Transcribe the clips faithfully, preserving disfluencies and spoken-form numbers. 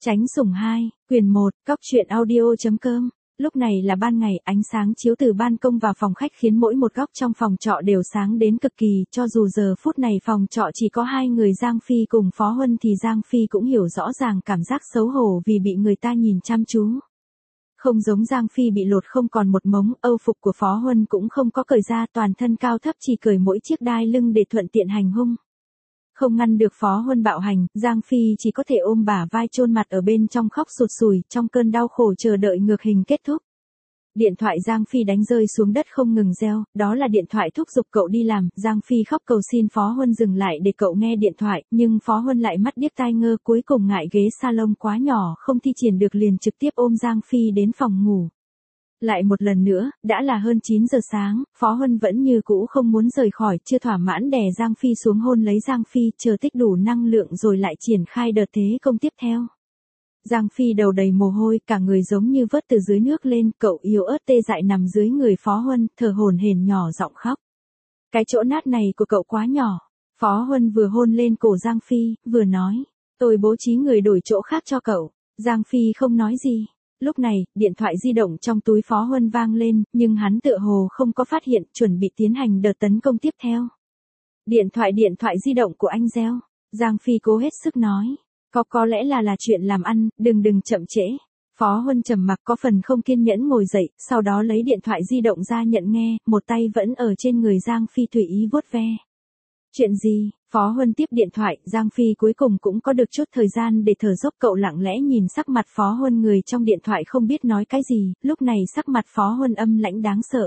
Tránh sủng hai, quyền một, cóc truyện audio.com. Lúc này là ban ngày, ánh sáng chiếu từ ban công vào phòng khách khiến mỗi một góc trong phòng trọ đều sáng đến cực kỳ, cho dù giờ phút này phòng trọ chỉ có hai người Giang Phi cùng Phó Huân thì Giang Phi cũng hiểu rõ ràng cảm giác xấu hổ vì bị người ta nhìn chăm chú. Không giống Giang Phi bị lột không còn một mống, âu phục của Phó Huân cũng không có cởi ra, toàn thân cao thấp chỉ cởi mỗi chiếc đai lưng để thuận tiện hành hung. Không ngăn được Phó Huân bạo hành, Giang Phi chỉ có thể ôm bả vai chôn mặt ở bên trong khóc sụt sùi, trong cơn đau khổ chờ đợi ngược hình kết thúc. Điện thoại Giang Phi đánh rơi xuống đất không ngừng reo, đó là điện thoại thúc giục cậu đi làm, Giang Phi khóc cầu xin Phó Huân dừng lại để cậu nghe điện thoại, nhưng Phó Huân lại mắt điếc tai ngơ, cuối cùng ngại ghế salon quá nhỏ không thi triển được liền trực tiếp ôm Giang Phi đến phòng ngủ. Lại một lần nữa, đã là hơn chín giờ sáng, Phó Huân vẫn như cũ không muốn rời khỏi, chưa thỏa mãn đè Giang Phi xuống hôn lấy Giang Phi, chờ tích đủ năng lượng rồi lại triển khai đợt thế công tiếp theo. Giang Phi đầu đầy mồ hôi, cả người giống như vớt từ dưới nước lên, cậu yếu ớt tê dại nằm dưới người Phó Huân, thở hổn hển nhỏ giọng khóc. Cái chỗ nát này của cậu quá nhỏ. Phó Huân vừa hôn lên cổ Giang Phi, vừa nói, tôi bố trí người đổi chỗ khác cho cậu. Giang Phi không nói gì. Lúc này, điện thoại di động trong túi Phó Huân vang lên, nhưng hắn tựa hồ không có phát hiện, chuẩn bị tiến hành đợt tấn công tiếp theo. Điện thoại điện thoại di động của anh reo. Giang Phi cố hết sức nói. Có có lẽ là là chuyện làm ăn, đừng đừng chậm trễ. Phó Huân trầm mặc có phần không kiên nhẫn ngồi dậy, sau đó lấy điện thoại di động ra nhận nghe, một tay vẫn ở trên người Giang Phi tùy ý vuốt ve. Chuyện gì? Phó Huân tiếp điện thoại, Giang Phi cuối cùng cũng có được chút thời gian để thở dốc, cậu lặng lẽ nhìn sắc mặt Phó Huân, người trong điện thoại không biết nói cái gì, lúc này sắc mặt Phó Huân âm lãnh đáng sợ.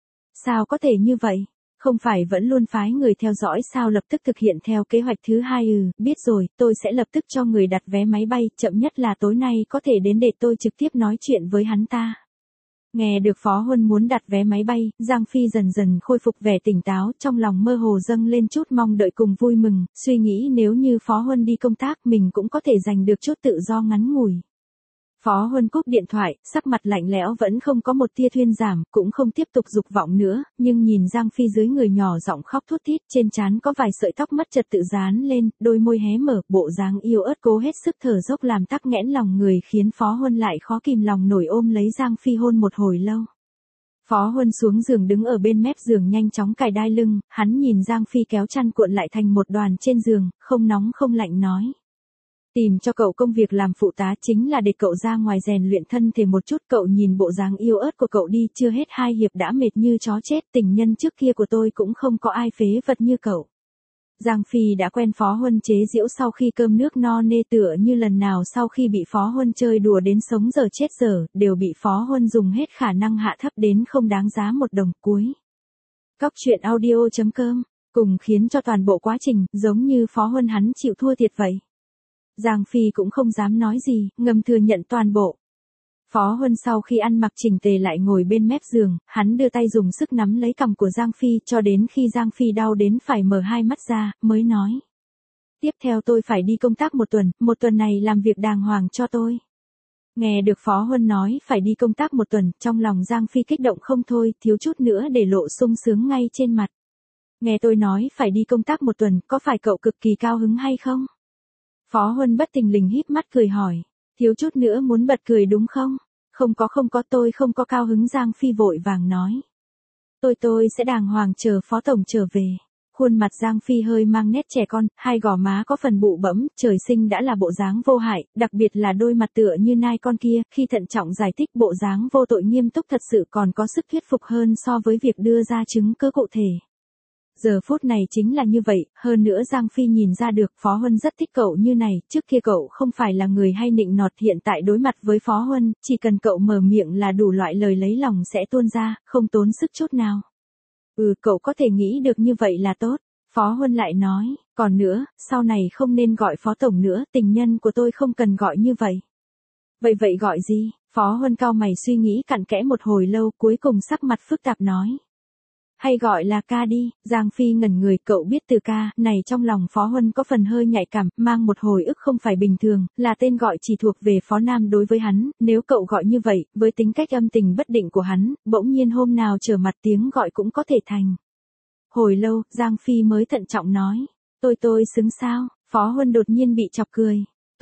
Sao có thể như vậy? Không phải vẫn luôn phái người theo dõi sao, lập tức thực hiện theo kế hoạch thứ hai. Ừ, biết rồi, tôi sẽ lập tức cho người đặt vé máy bay, chậm nhất là tối nay có thể đến để tôi trực tiếp nói chuyện với hắn ta. Nghe được Phó Huân muốn đặt vé máy bay, Giang Phi dần dần khôi phục vẻ tỉnh táo, trong lòng mơ hồ dâng lên chút mong đợi cùng vui mừng, suy nghĩ nếu như Phó Huân đi công tác mình cũng có thể giành được chút tự do ngắn ngủi. Phó Huân cúp điện thoại, sắc mặt lạnh lẽo vẫn không có một tia thuyên giảm, cũng không tiếp tục dục vọng nữa, nhưng nhìn Giang Phi dưới người nhỏ giọng khóc thút thít, trên trán có vài sợi tóc mất trật tự dán lên, đôi môi hé mở, bộ dáng yêu ớt cố hết sức thở dốc làm tắc nghẽn lòng người, khiến Phó Huân lại khó kìm lòng nổi ôm lấy Giang Phi hôn một hồi lâu. Phó Huân xuống giường đứng ở bên mép giường nhanh chóng cài đai lưng, hắn nhìn Giang Phi kéo chăn cuộn lại thành một đoàn trên giường, không nóng không lạnh nói. Tìm cho cậu công việc làm phụ tá chính là để cậu ra ngoài rèn luyện thân thể một chút. Cậu nhìn bộ dáng yêu ớt của cậu đi, chưa hết hai hiệp đã mệt như chó chết, tình nhân trước kia của tôi cũng không có ai phế vật như cậu. Giang Phi đã quen Phó Huân chế giễu sau khi cơm nước no nê, tựa như lần nào sau khi bị Phó Huân chơi đùa đến sống giờ chết giờ, đều bị Phó Huân dùng hết khả năng hạ thấp đến không đáng giá một đồng. Cuối cóc truyện audio.com, cùng khiến cho toàn bộ quá trình, giống như Phó Huân hắn chịu thua thiệt vậy. Giang Phi cũng không dám nói gì, ngầm thừa nhận toàn bộ. Phó Huân sau khi ăn mặc chỉnh tề lại ngồi bên mép giường, hắn đưa tay dùng sức nắm lấy cằm của Giang Phi cho đến khi Giang Phi đau đến phải mở hai mắt ra, mới nói. Tiếp theo tôi phải đi công tác một tuần, một tuần này làm việc đàng hoàng cho tôi. Nghe được Phó Huân nói phải đi công tác một tuần, trong lòng Giang Phi kích động không thôi, thiếu chút nữa để lộ sung sướng ngay trên mặt. Nghe tôi nói phải đi công tác một tuần, có phải cậu cực kỳ cao hứng hay không? Phó Huân bất thình lình híp mắt cười hỏi, thiếu chút nữa muốn bật cười đúng không? Không có không có, tôi không có cao hứng. Giang Phi vội vàng nói. Tôi tôi sẽ đàng hoàng chờ Phó Tổng trở về. Khuôn mặt Giang Phi hơi mang nét trẻ con, hai gò má có phần bụ bẫm, trời sinh đã là bộ dáng vô hại, đặc biệt là đôi mặt tựa như nai con kia, khi thận trọng giải thích bộ dáng vô tội nghiêm túc thật sự còn có sức thuyết phục hơn so với việc đưa ra chứng cứ cụ thể. Giờ phút này chính là như vậy, hơn nữa Giang Phi nhìn ra được Phó Huân rất thích cậu như này, trước kia cậu không phải là người hay nịnh nọt, hiện tại đối mặt với Phó Huân, chỉ cần cậu mở miệng là đủ loại lời lấy lòng sẽ tuôn ra, không tốn sức chút nào. Ừ, cậu có thể nghĩ được như vậy là tốt. Phó Huân lại nói, còn nữa, sau này không nên gọi Phó Tổng nữa, tình nhân của tôi không cần gọi như vậy. Vậy vậy gọi gì? Phó Huân cau mày suy nghĩ cặn kẽ một hồi lâu, cuối cùng sắc mặt phức tạp nói. Hay gọi là ca đi. Giang Phi ngẩn người, cậu biết từ ca này trong lòng Phó Huân có phần hơi nhạy cảm, mang một hồi ức không phải bình thường, là tên gọi chỉ thuộc về Phó Nam đối với hắn, nếu cậu gọi như vậy, với tính cách âm tình bất định của hắn, bỗng nhiên hôm nào trở mặt tiếng gọi cũng có thể thành. Hồi lâu, Giang Phi mới thận trọng nói, tôi tôi xứng sao? Phó Huân đột nhiên bị chọc cười.